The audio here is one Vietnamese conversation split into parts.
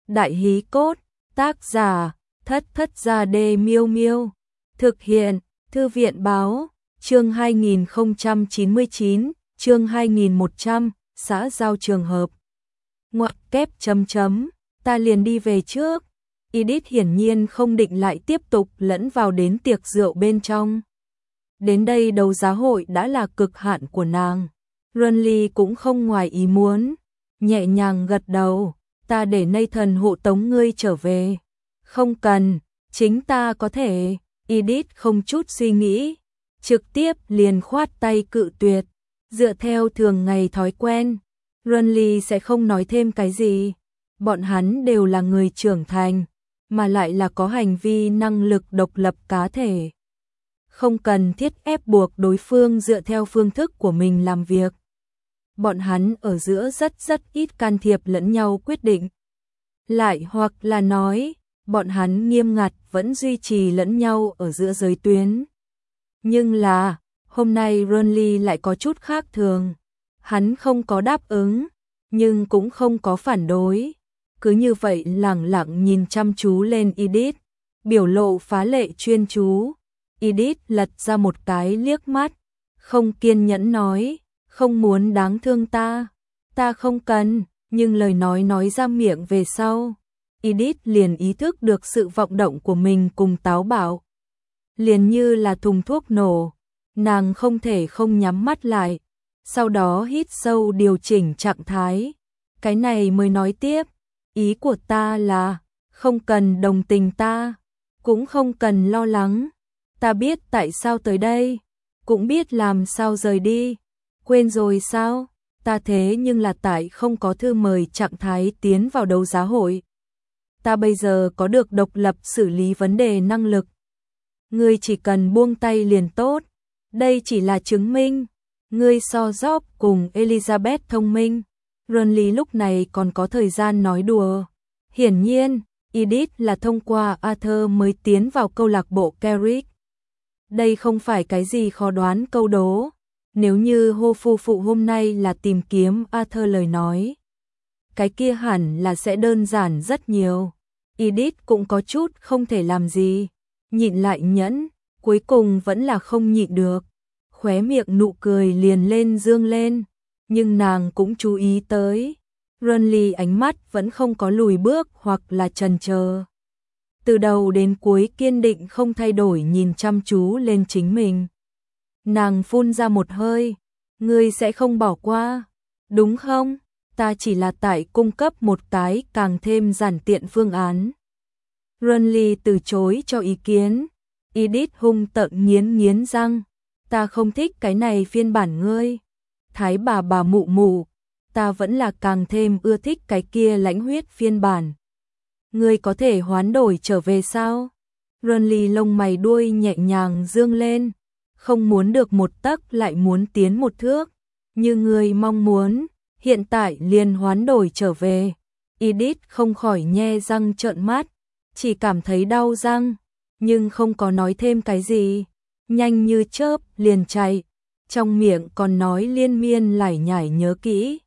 Đại hí cốt, tác giả, Thất Thất Gia Đê Miêu Miêu. Thực hiện, Thư viện báo, chương 2099, chương 2100, xã giao trường hợp. Ngoặc kép chấm chấm, ta liền đi về trước. Edith hiển nhiên không định lại tiếp tục lẫn vào đến tiệc rượu bên trong. Đến đây đấu giá hội đã là cực hạn của nàng. Runly cũng không ngoài ý muốn, nhẹ nhàng gật đầu, ta để Nathan hộ tống ngươi trở về. Không cần, chính ta có thể. Edith không chút suy nghĩ, trực tiếp liền khoát tay cự tuyệt. Dựa theo thường ngày thói quen, Runly sẽ không nói thêm cái gì. Bọn hắn đều là người trưởng thành, mà lại là có hành vi năng lực độc lập cá thể. Không cần thiết ép buộc đối phương dựa theo phương thức của mình làm việc. Bọn hắn ở giữa rất ít can thiệp lẫn nhau quyết định. Lại hoặc là nói, bọn hắn nghiêm ngặt vẫn duy trì lẫn nhau ở giữa giới tuyến. Nhưng là, hôm nay Runly lại có chút khác thường. Hắn không có đáp ứng, nhưng cũng không có phản đối. Cứ như vậy lẳng lặng nhìn chăm chú lên Edith, biểu lộ phá lệ chuyên chú. Edith lật ra một cái liếc mắt, không kiên nhẫn nói, không muốn đáng thương ta. Ta không cần, nhưng lời nói ra miệng về sau. Edith liền ý thức được sự vọng động của mình cùng táo bạo. Liền như là thùng thuốc nổ, nàng không thể không nhắm mắt lại. Sau đó hít sâu điều chỉnh trạng thái. Cái này mới nói tiếp, ý của ta là, không cần đồng tình ta, cũng không cần lo lắng. Ta biết tại sao tới đây, cũng biết làm sao rời đi. Quên rồi sao? Ta thế nhưng là tại không có thư mời trạng thái tiến vào đấu giá hội. Ta bây giờ có được độc lập xử lý vấn đề năng lực. Ngươi chỉ cần buông tay liền tốt. Đây chỉ là chứng minh. Ngươi so Job cùng Elizabeth thông minh. Runly lúc này còn có thời gian nói đùa. Hiển nhiên, Edith là thông qua Arthur mới tiến vào câu lạc bộ Carrick. Đây không phải cái gì khó đoán câu đố. Nếu như hô phu phụ hôm nay là tìm kiếm Arthur lời nói, cái kia hẳn là sẽ đơn giản rất nhiều. Edith cũng có chút không thể làm gì, nhịn lại nhẫn, cuối cùng vẫn là không nhịn được. Khóe miệng nụ cười liền lên dương lên, nhưng nàng cũng chú ý tới, Runly ánh mắt vẫn không có lùi bước hoặc là chần chờ. Từ đầu đến cuối kiên định không thay đổi nhìn chăm chú lên chính mình. Nàng phun ra một hơi, ngươi sẽ không bỏ qua, đúng không? Ta chỉ là tại cung cấp một cái càng thêm giản tiện phương án. Runly từ chối cho ý kiến. Edith hung tợn nghiến răng, ta không thích cái này phiên bản ngươi. Thái bà mụ mụ, ta vẫn là càng thêm ưa thích cái kia lãnh huyết phiên bản. Ngươi có thể hoán đổi trở về sao? Runly lông mày đuôi nhẹ nhàng dương lên, không muốn được một tấc lại muốn tiến một thước, như ngươi mong muốn, hiện tại liền hoán đổi trở về. Edith không khỏi nhe răng trợn mắt, chỉ cảm thấy đau răng, nhưng không có nói thêm cái gì, nhanh như chớp liền chạy, trong miệng còn nói liên miên lải nhải nhớ kỹ.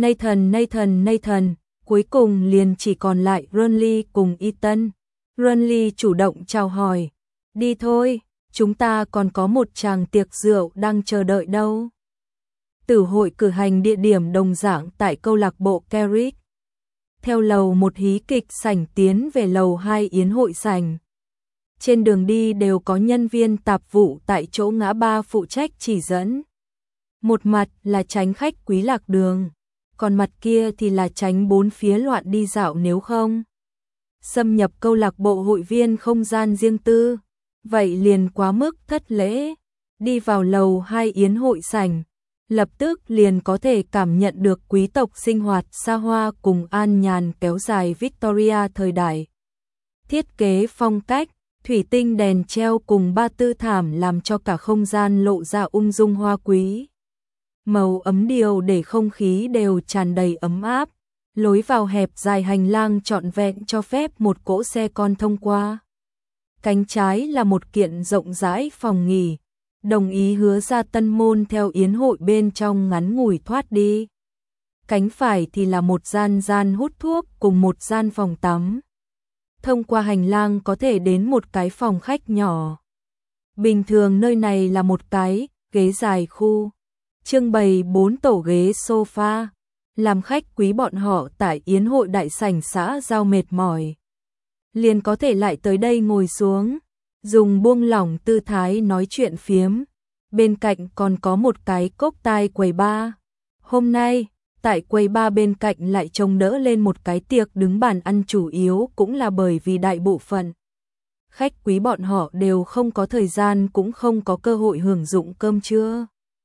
Nathan, cuối cùng liền chỉ còn lại Runly cùng Ethan. Runly chủ động chào hỏi, đi thôi, chúng ta còn có một tràng tiệc rượu đang chờ đợi đâu. Tử hội cử hành địa điểm đồng dạng tại câu lạc bộ Carrick. Theo lầu 1 hí kịch sảnh tiến về lầu 2 yến hội sảnh. Trên đường đi đều có nhân viên tạp vụ tại chỗ ngã ba phụ trách chỉ dẫn. Một mặt là tránh khách quý lạc đường, còn mặt kia thì là tránh bốn phía loạn đi dạo nếu không xâm nhập câu lạc bộ hội viên không gian riêng tư, vậy liền quá mức thất lễ. Đi vào lầu 2 yến hội sảnh, lập tức liền có thể cảm nhận được quý tộc sinh hoạt xa hoa cùng an nhàn kéo dài Victoria thời đại. Thiết kế phong cách, thủy tinh đèn treo cùng ba tư thảm làm cho cả không gian lộ ra ung dung hoa quý. Màu ấm điều để không khí đều tràn đầy ấm áp, lối vào hẹp dài hành lang trọn vẹn cho phép một cỗ xe con thông qua. Cánh trái là một kiện rộng rãi phòng nghỉ, đồng ý hứa ra tân môn theo yến hội bên trong ngắn ngủi thoát đi. cánh phải thì là một gian hút thuốc cùng một gian phòng tắm. Thông qua hành lang có thể đến một cái phòng khách nhỏ. Bình thường nơi này là một cái ghế dài khu, trưng bày 4 tổ ghế sofa, làm khách quý bọn họ tại yến hội đại sảnh xã giao mệt mỏi. Liền có thể lại tới đây ngồi xuống, dùng buông lỏng tư thái nói chuyện phiếm. Bên cạnh còn có một cái cốc tai quầy bar. Hôm nay, tại quầy bar bên cạnh lại trông đỡ lên một cái tiệc đứng bàn ăn, chủ yếu cũng là bởi vì đại bộ phận khách quý bọn họ đều không có thời gian cũng không có cơ hội hưởng dụng cơm trưa.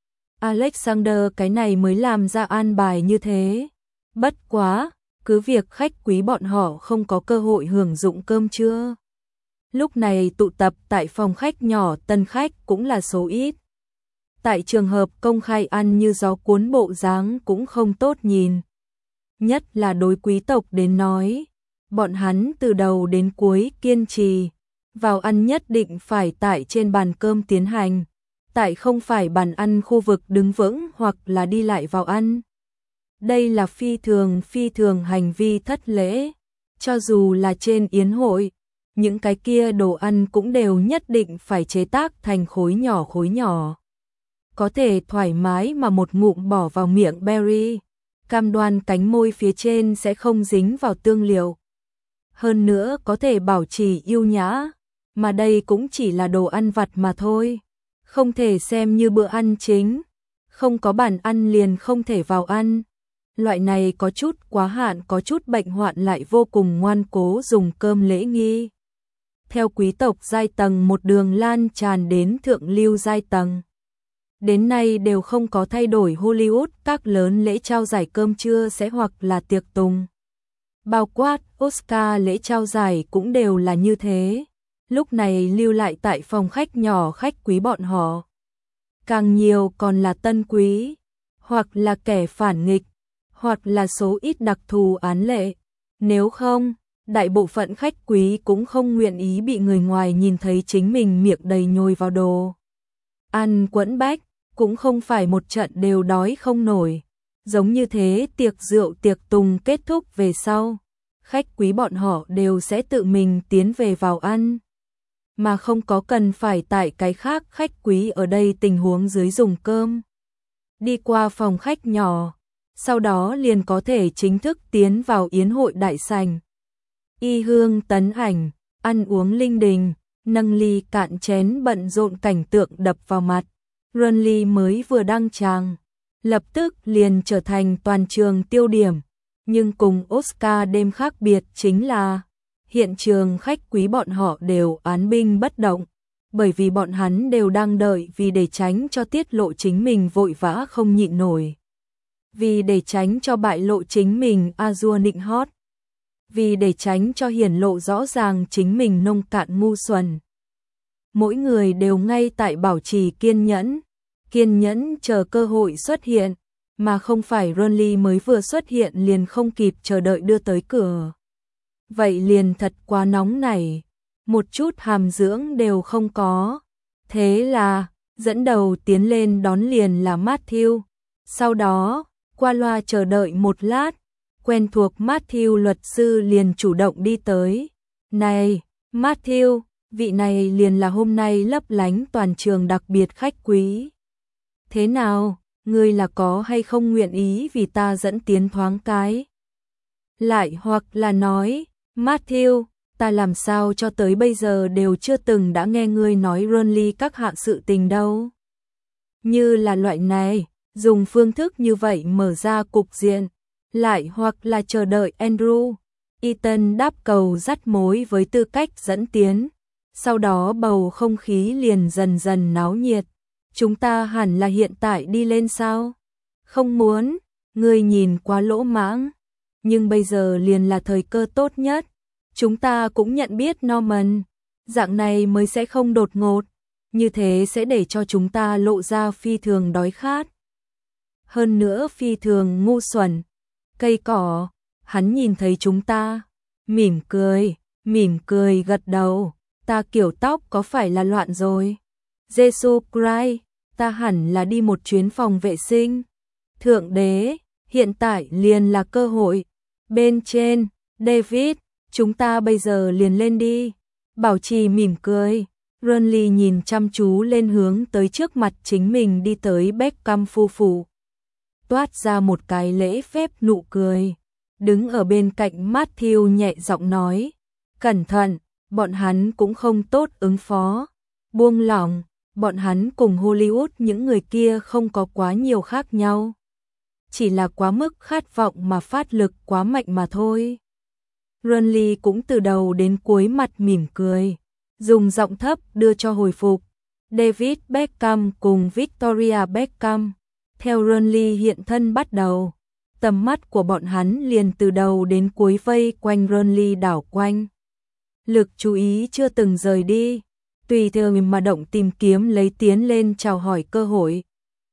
Alexander cái này mới làm ra an bài như thế. Bất quá, cứ việc khách quý bọn họ không có cơ hội hưởng dụng cơm trưa. Lúc này tụ tập tại phòng khách nhỏ, tân khách cũng là số ít. Tại trường hợp công khai ăn như gió cuốn bộ dáng cũng không tốt nhìn. Nhất là đối quý tộc đến nói, bọn hắn từ đầu đến cuối kiên trì, vào ăn nhất định phải tại trên bàn cơm tiến hành, tại không phải bàn ăn khu vực đứng vững hoặc là đi lại vào ăn. Đây là phi thường hành vi thất lễ, cho dù là trên yến hội, những cái kia đồ ăn cũng đều nhất định phải chế tác thành khối nhỏ. Có thể thoải mái mà một ngụm bỏ vào miệng Berry, cam đoan cánh môi phía trên sẽ không dính vào tương liệu. Hơn nữa có thể bảo trì yêu nhã, mà đây cũng chỉ là đồ ăn vặt mà thôi, không thể xem như bữa ăn chính, không có bàn ăn liền không thể vào ăn. Loại này có chút quá hạn, có chút bệnh hoạn lại vô cùng ngoan cố dùng cơm lễ nghi. Theo quý tộc giai tầng một đường lan tràn đến thượng lưu giai tầng. Đến nay đều không có thay đổi. Hollywood các lớn lễ trao giải cơm trưa sẽ hoặc là tiệc tùng. Bao quát Oscar lễ trao giải cũng đều là như thế. Lúc này lưu lại tại phòng khách nhỏ khách quý bọn họ. Càng nhiều còn là tân quý, hoặc là kẻ phản nghịch, hoặc là số ít đặc thù án lệ. Nếu không, đại bộ phận khách quý cũng không nguyện ý bị người ngoài nhìn thấy chính mình miệng đầy nhồi vào đồ ăn quẫn bách, cũng không phải một trận đều đói không nổi. Giống như thế, tiệc rượu tiệc tùng kết thúc về sau, khách quý bọn họ đều sẽ tự mình tiến về vào ăn, mà không có cần phải tại cái khác khách quý ở đây tình huống dưới dùng cơm. Đi qua phòng khách nhỏ, sau đó liền có thể chính thức tiến vào yến hội đại sảnh. Y hương tấn ảnh, ăn uống linh đình, nâng ly cạn chén, bận rộn cảnh tượng đập vào mặt. Runley mới vừa đăng tràng, lập tức liền trở thành toàn trường tiêu điểm. Nhưng cùng Oscar đêm khác biệt chính là hiện trường khách quý bọn họ đều án binh bất động, bởi vì bọn hắn đều đang đợi, vì để tránh cho tiết lộ chính mình vội vã không nhịn nổi, vì để tránh cho bại lộ chính mình Azure nịnh hót, vì để tránh cho hiển lộ rõ ràng chính mình nông cạn ngu xuẩn. Mỗi người đều ngay tại bảo trì kiên nhẫn chờ cơ hội xuất hiện, mà không phải Runley mới vừa xuất hiện liền không kịp chờ đợi đưa tới cửa. Vậy liền thật quá nóng nảy, một chút hàm dưỡng đều không có. Thế là, dẫn đầu tiến lên đón liền là Matthew. Sau đó, qua loa chờ đợi một lát, quen thuộc Matthew luật sư liền chủ động đi tới. Này, Matthew, vị này liền là hôm nay lấp lánh toàn trường đặc biệt khách quý. Thế nào, ngươi là có hay không nguyện ý vì ta dẫn tiến thoáng cái? Lại hoặc là nói, Matthew, ta làm sao cho tới bây giờ đều chưa từng đã nghe ngươi nói Runley các hạ sự tình đâu. Như là loại này, dùng phương thức như vậy mở ra cục diện. Lại hoặc là chờ đợi Andrew, Ethan đáp cầu dắt mối với tư cách dẫn tiến. Sau đó bầu không khí liền dần dần náo nhiệt. Chúng ta hẳn là hiện tại đi lên sao? Không muốn, ngươi nhìn quá lỗ mãng. Nhưng bây giờ liền là thời cơ tốt nhất. Chúng ta cũng nhận biết Norman, dạng này mới sẽ không đột ngột. Như thế sẽ để cho chúng ta lộ ra phi thường đói khát. Hơn nữa phi thường ngu xuẩn. Cây cỏ, hắn nhìn thấy chúng ta, mỉm cười gật đầu. Ta kiểu tóc có phải là loạn rồi? Jesus Christ, ta hẳn là đi một chuyến phòng vệ sinh. Thượng đế, Hiện tại liền là cơ hội. Bên trên, David, chúng ta bây giờ liền lên đi. Bảo trì mỉm cười. Renly nhìn chăm chú lên hướng tới trước mặt chính mình đi tới Beckham phu phụ. Toát ra một cái lễ phép nụ cười. Đứng ở bên cạnh Matthew nhẹ giọng nói. Cẩn thận, bọn hắn cũng không tốt ứng phó. Buông lỏng, bọn hắn cùng Hollywood những người kia không có quá nhiều khác nhau. Chỉ là quá mức khát vọng mà phát lực quá mạnh mà thôi. Renly cũng từ đầu đến cuối mặt mỉm cười. Dùng giọng thấp đưa cho hồi phục. David Beckham cùng Victoria Beckham. Theo Renly hiện thân bắt đầu. Tầm mắt của bọn hắn liền từ đầu đến cuối vây quanh Renly đảo quanh. Lực chú ý chưa từng rời đi. Tùy thường mà động tìm kiếm lấy tiến lên chào hỏi cơ hội.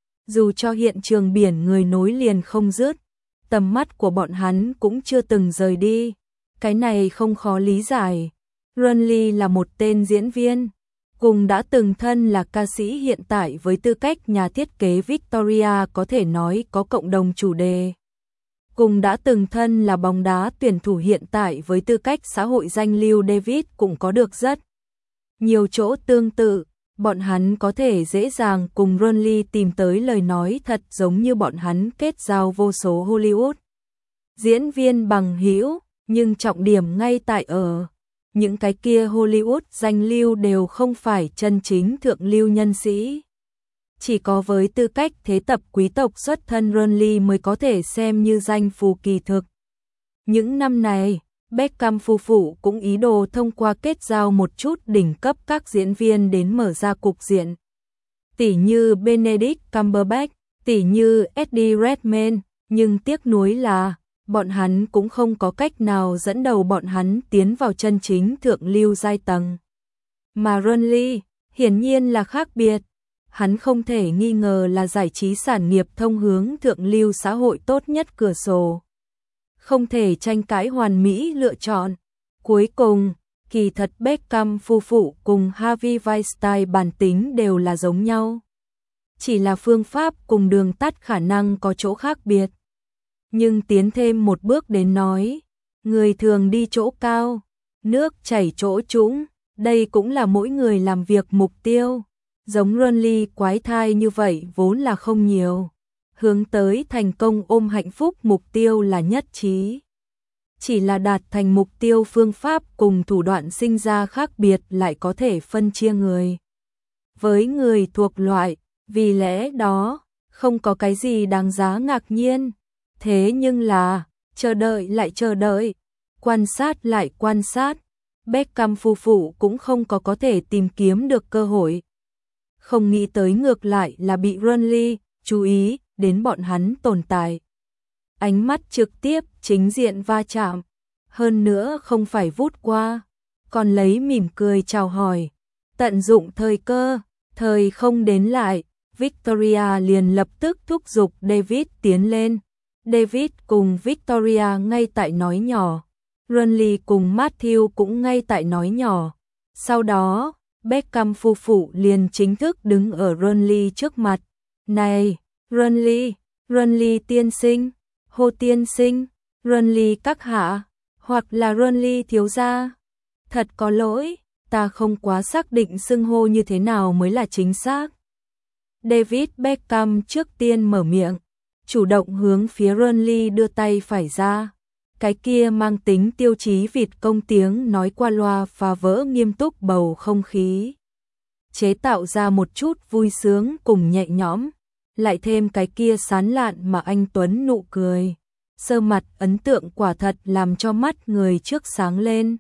Dù cho hiện trường biển người nối liền không dứt, tầm mắt của bọn hắn cũng chưa từng rời đi. Cái này không khó lý giải. Renly là một tên diễn viên, cùng đã từng thân là ca sĩ hiện tại với tư cách nhà thiết kế Victoria có thể nói có cộng đồng chủ đề. Cùng đã từng thân là bóng đá tuyển thủ hiện tại với tư cách xã hội danh lưu David cũng có được rất nhiều chỗ tương tự. Bọn hắn có thể dễ dàng cùng Renly tìm tới lời nói thật giống như bọn hắn kết giao vô số Hollywood diễn viên bằng hữu, nhưng trọng điểm ngay tại ở những cái kia Hollywood danh lưu đều không phải chân chính thượng lưu nhân sĩ. Chỉ có với tư cách thế tập quý tộc xuất thân Renly mới có thể xem như danh phù kỳ thực. Những năm này, Beckham phu phụ cũng ý đồ thông qua kết giao một chút đỉnh cấp các diễn viên đến mở ra cục diện. Tỷ như Benedict Cumberbatch, tỷ như Eddie Redmayne, nhưng tiếc nuối là bọn hắn cũng không có cách nào dẫn đầu bọn hắn tiến vào chân chính thượng lưu giai tầng. Mà Renly, hiển nhiên là khác biệt. Hắn không thể nghi ngờ là giải trí sản nghiệp thông hướng thượng lưu xã hội tốt nhất cửa sổ. Không thể tranh cãi hoàn mỹ lựa chọn. Cuối cùng, kỳ thật Beckham phu phụ cùng Harvey Weinstein bản tính đều là giống nhau. Chỉ là phương pháp cùng đường tắt khả năng có chỗ khác biệt. Nhưng tiến thêm một bước đến nói, người thường đi chỗ cao, nước chảy chỗ trũng, đây cũng là mỗi người làm việc mục tiêu. Giống Renly quái thai như vậy vốn là không nhiều. Hướng tới thành công ôm hạnh phúc mục tiêu là nhất trí. Chỉ là đạt thành mục tiêu phương pháp cùng thủ đoạn sinh ra khác biệt lại có thể phân chia người với người thuộc loại, vì lẽ đó không có cái gì đáng giá ngạc nhiên. Thế nhưng là, chờ đợi lại chờ đợi, quan sát lại quan sát, Beckham phu phụ cũng không có thể tìm kiếm được cơ hội. Không nghĩ tới ngược lại là bị Renly chú ý đến bọn hắn tồn tại. Ánh mắt trực tiếp chính diện va chạm, hơn nữa không phải vút qua, còn lấy mỉm cười chào hỏi. Tận dụng thời cơ, thời không đến lại, Victoria liền lập tức thúc giục David tiến lên. David cùng Victoria ngay tại nói nhỏ, Renly cùng Matthew cũng ngay tại nói nhỏ. Sau đó, Beckham phu phụ liền chính thức đứng ở Renly trước mặt. Này, Renly, Renly tiên sinh, Hồ tiên sinh, Renly các hạ, hoặc là Renly thiếu gia. Thật có lỗi, ta không quá xác định xưng hô như thế nào mới là chính xác. David Beckham trước tiên mở miệng, chủ động hướng phía Renly đưa tay phải ra. Cái kia mang tính tiêu chí vịt công tiếng nói qua loa phá vỡ nghiêm túc bầu không khí. Chế tạo ra một chút vui sướng cùng nhẹ nhõm, lại thêm cái kia sán lạn mà anh Tuấn nụ cười. Sơ mặt ấn tượng quả thật làm cho mắt người trước sáng lên.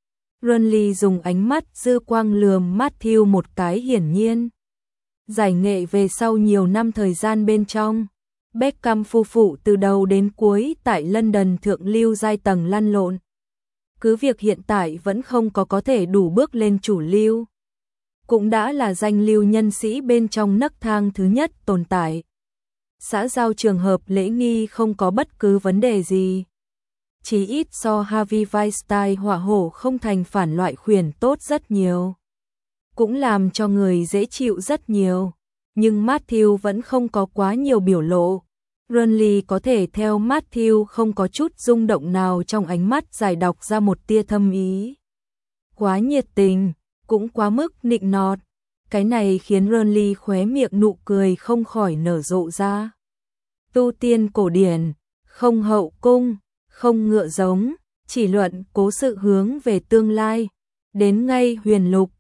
Renly dùng ánh mắt dư quang lườm Matthew một cái hiển nhiên. Giải nghệ về sau nhiều năm thời gian bên trong, Beckham phu phụ từ đầu đến cuối tại London thượng lưu giai tầng lăn lộn. Cứ việc hiện tại vẫn không có thể đủ bước lên chủ lưu, cũng đã là danh lưu nhân sĩ bên trong nấc thang thứ nhất tồn tại. Xã giao trường hợp lễ nghi không có bất cứ vấn đề gì. Chỉ ít so Harvey Weinstein hỏa hổ không thành phản loại khuyển tốt rất nhiều. Cũng làm cho người dễ chịu rất nhiều. Nhưng Matthew vẫn không có quá nhiều biểu lộ. Burnley có thể theo Matthew không có chút rung động nào trong ánh mắt giải đọc ra một tia thâm ý. Quá nhiệt tình, cũng quá mức nịnh nọt. Cái này khiến Burnley khóe miệng nụ cười không khỏi nở rộ ra. Tu tiên cổ điển, không hậu cung, không ngựa giống, chỉ luận cố sự hướng về tương lai. Đến ngay huyền lục,